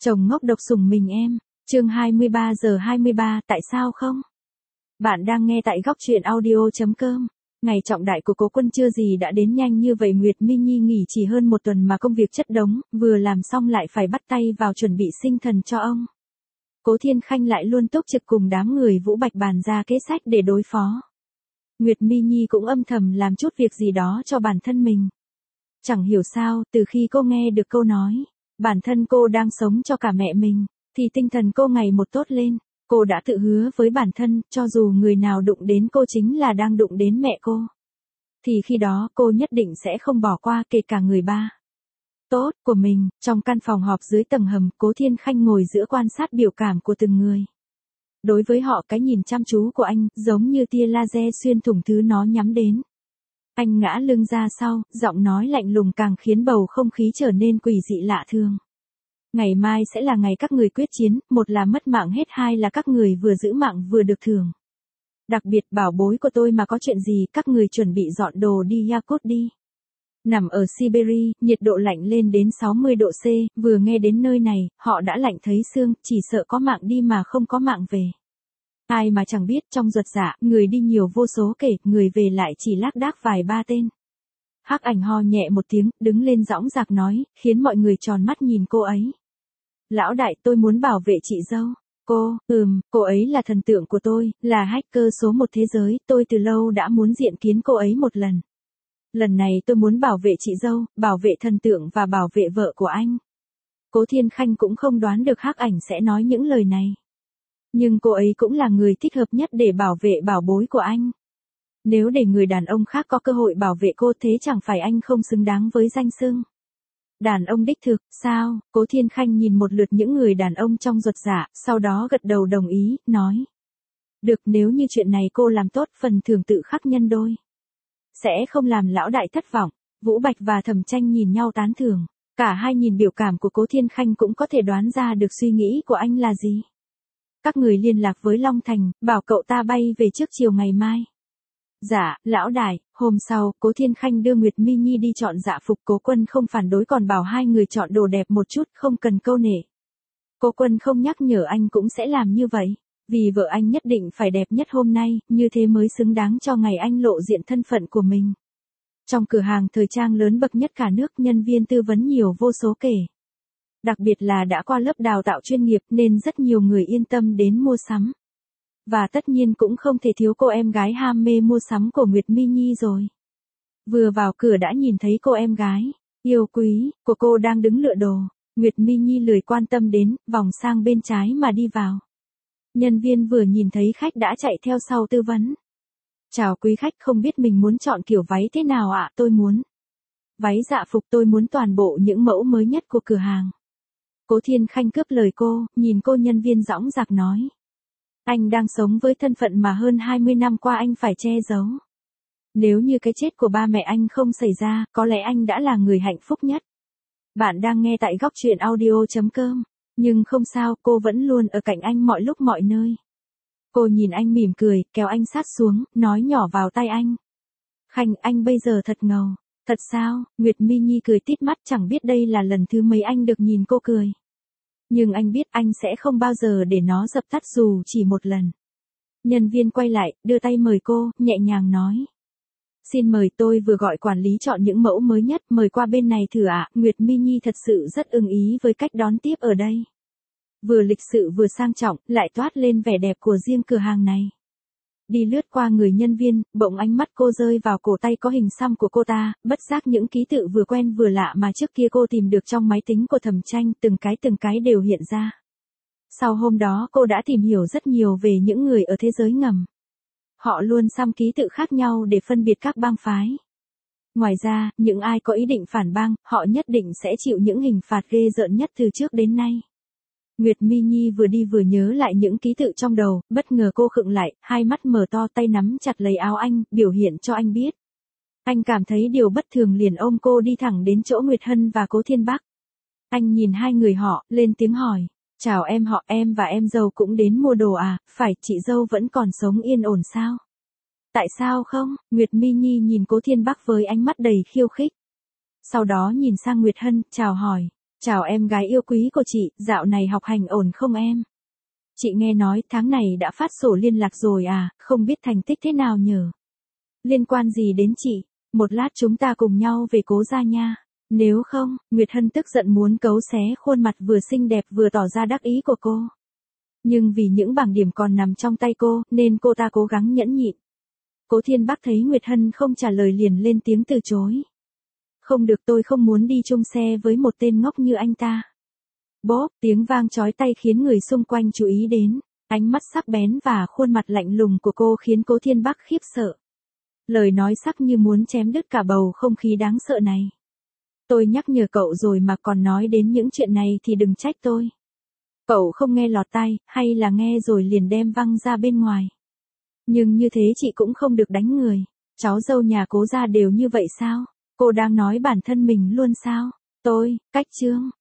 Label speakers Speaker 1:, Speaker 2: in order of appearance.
Speaker 1: Chồng ngốc độc sủng mình em. Chương 23 giờ 23, tại sao không? Bạn đang nghe tại góc truyện audio.com. Ngày trọng đại của Cố Quân chưa gì đã đến nhanh như vậy. Nguyệt My Nhi nghỉ chỉ hơn một tuần mà công việc chất đống, vừa làm xong lại phải bắt tay vào chuẩn bị sinh thần cho ông. Cố Thiên Khanh lại luôn túc trực cùng đám người Vũ Bạch bàn ra kế sách để đối phó. Nguyệt My Nhi cũng âm thầm làm chút việc gì đó cho bản thân mình. Chẳng hiểu sao, từ khi cô nghe được câu nói, bản thân cô đang sống cho cả mẹ mình, thì tinh thần cô ngày một tốt lên. Cô đã tự hứa với bản thân, cho dù người nào đụng đến cô chính là đang đụng đến mẹ cô. Thì khi đó cô nhất định sẽ không bỏ qua, kể cả người ba tốt của mình. Trong căn phòng họp dưới tầng hầm, Cố Thiên Khanh ngồi giữa quan sát biểu cảm của từng người. Đối với họ, cái nhìn chăm chú của anh giống như tia laser xuyên thủng thứ nó nhắm đến. Anh ngã lưng ra sau, giọng nói lạnh lùng càng khiến bầu không khí trở nên quỷ dị lạ thường. Ngày mai sẽ là ngày các người quyết chiến, một là mất mạng hết, hai là các người vừa giữ mạng vừa được thưởng. Đặc biệt bảo bối của tôi mà có chuyện gì, các người chuẩn bị dọn đồ đi Yakut đi. Nằm ở Siberia, nhiệt độ lạnh lên đến 60 độ C, vừa nghe đến nơi này, họ đã lạnh thấy xương, chỉ sợ có mạng đi mà không có mạng về. Ai mà chẳng biết, trong ruột dạ, người đi nhiều vô số kể, người về lại chỉ lác đác vài ba tên. Hắc Ảnh ho nhẹ một tiếng, đứng lên dõng dạc nói, khiến mọi người tròn mắt nhìn cô ấy. Lão đại, tôi muốn bảo vệ chị dâu. Cô ấy là thần tượng của tôi, là hacker số 1 thế giới, tôi từ lâu đã muốn diện kiến cô ấy một lần. Lần này tôi muốn bảo vệ chị dâu, bảo vệ thần tượng và bảo vệ vợ của anh. Cố Thiên Khanh cũng không đoán được Hắc Ảnh sẽ nói những lời này. Nhưng cô ấy cũng là người thích hợp nhất để bảo vệ bảo bối của anh. Nếu để người đàn ông khác có cơ hội bảo vệ cô, thế chẳng phải anh không xứng đáng với danh xưng đàn ông đích thực, sao? Cố Thiên Khanh nhìn một lượt những người đàn ông trong ruột dạ, sau đó gật đầu đồng ý, nói. Được, nếu như chuyện này cô làm tốt, phần thưởng tự khắc nhân đôi. Sẽ không làm lão đại thất vọng. Vũ Bạch và Thẩm Tranh nhìn nhau tán thưởng. Cả hai nhìn biểu cảm của Cố Thiên Khanh cũng có thể đoán ra được suy nghĩ của anh là gì. Các người liên lạc với Long Thành, bảo cậu ta bay về trước chiều ngày mai. Dạ, lão đại. Hôm sau, Cố Thiên Khanh đưa Nguyệt My Nhi đi chọn dạ phục. Cố Quân không phản đối, còn bảo hai người chọn đồ đẹp một chút, không cần câu nệ. Cố Quân không nhắc nhở anh cũng sẽ làm như vậy. Vì vợ anh nhất định phải đẹp nhất hôm nay, như thế mới xứng đáng cho ngày anh lộ diện thân phận của mình. Trong cửa hàng thời trang lớn bậc nhất cả nước, nhân viên tư vấn nhiều vô số kể. Đặc biệt là đã qua lớp đào tạo chuyên nghiệp nên rất nhiều người yên tâm đến mua sắm. Và tất nhiên cũng không thể thiếu cô em gái ham mê mua sắm của Nguyệt My Nhi rồi. Vừa vào cửa đã nhìn thấy cô em gái yêu quý của cô đang đứng lựa đồ. Nguyệt My Nhi lười quan tâm đến, vòng sang bên trái mà đi vào. Nhân viên vừa nhìn thấy khách đã chạy theo sau tư vấn. Chào quý khách, không biết mình muốn chọn kiểu váy thế nào ạ? Tôi muốn váy dạ phục, tôi muốn toàn bộ những mẫu mới nhất của cửa hàng. Cố Thiên Khanh cướp lời cô, nhìn cô nhân viên dõng dạc nói. Anh đang sống với thân phận mà hơn 20 năm qua anh phải che giấu. Nếu như cái chết của ba mẹ anh không xảy ra, có lẽ anh đã là người hạnh phúc nhất. Bạn đang nghe tại góc truyện audio.com. Nhưng không sao, cô vẫn luôn ở cạnh anh mọi lúc mọi nơi. Cô nhìn anh mỉm cười, kéo anh sát xuống, nói nhỏ vào tai anh. Khanh, anh bây giờ thật ngầu. Thật sao? Nguyệt My Nhi cười tít mắt, chẳng biết đây là lần thứ mấy anh được nhìn cô cười. Nhưng anh biết anh sẽ không bao giờ để nó dập tắt dù chỉ một lần. Nhân viên quay lại, đưa tay mời cô, nhẹ nhàng nói. Xin mời, tôi vừa gọi quản lý chọn những mẫu mới nhất, mời qua bên này thử ạ. Nguyệt My Nhi thật sự rất ưng ý với cách đón tiếp ở đây. Vừa lịch sự vừa sang trọng, lại toát lên vẻ đẹp của riêng cửa hàng này. Đi lướt qua người nhân viên, bỗng ánh mắt cô rơi vào cổ tay có hình xăm của cô ta, bất giác những ký tự vừa quen vừa lạ mà trước kia cô tìm được trong máy tính của Thẩm Tranh, từng cái đều hiện ra. Sau hôm đó cô đã tìm hiểu rất nhiều về những người ở thế giới ngầm. Họ luôn xăm ký tự khác nhau để phân biệt các bang phái. Ngoài ra, những ai có ý định phản bang, họ nhất định sẽ chịu những hình phạt ghê rợn nhất từ trước đến nay. Nguyệt My Nhi vừa đi vừa nhớ lại những ký tự trong đầu, bất ngờ cô khựng lại, hai mắt mở to, tay nắm chặt lấy áo anh, biểu hiện cho anh biết. Anh cảm thấy điều bất thường liền ôm cô đi thẳng đến chỗ Nguyệt Hân và Cố Thiên Bắc. Anh nhìn hai người họ, lên tiếng hỏi. Chào em họ, em và em dâu cũng đến mua đồ à, phải, chị dâu vẫn còn sống yên ổn sao? Tại sao không? Nguyệt My Nhi nhìn Cố Thiên Bắc với ánh mắt đầy khiêu khích. Sau đó nhìn sang Nguyệt Hân, chào hỏi. Chào em gái yêu quý của chị, dạo này học hành ổn không em? Chị nghe nói tháng này đã phát sổ liên lạc rồi à, không biết thành tích thế nào nhở? Liên quan gì đến chị? Một lát chúng ta cùng nhau về Cố gia nha. Nếu không, Nguyệt Hân tức giận muốn cấu xé khuôn mặt vừa xinh đẹp vừa tỏ ra đắc ý của cô. Nhưng vì những bảng điểm còn nằm trong tay cô, nên cô ta cố gắng nhẫn nhịn. Cố Thiên Bắc thấy Nguyệt Hân không trả lời liền lên tiếng từ chối. Không được, tôi không muốn đi chung xe với một tên ngốc như anh ta. Bốp, tiếng vang chói tai khiến người xung quanh chú ý đến. Ánh mắt sắc bén và khuôn mặt lạnh lùng của cô khiến Cố Thiên Bắc khiếp sợ. Lời nói sắc như muốn chém đứt cả bầu không khí đáng sợ này. Tôi nhắc nhở cậu rồi mà còn nói đến những chuyện này thì đừng trách tôi. Cậu không nghe lọt tai, hay là nghe rồi liền đem văng ra bên ngoài. Nhưng như thế chị cũng không được đánh người. Cháu dâu nhà Cố gia đều như vậy sao? Cô đang nói bản thân mình luôn sao? Cách Trương.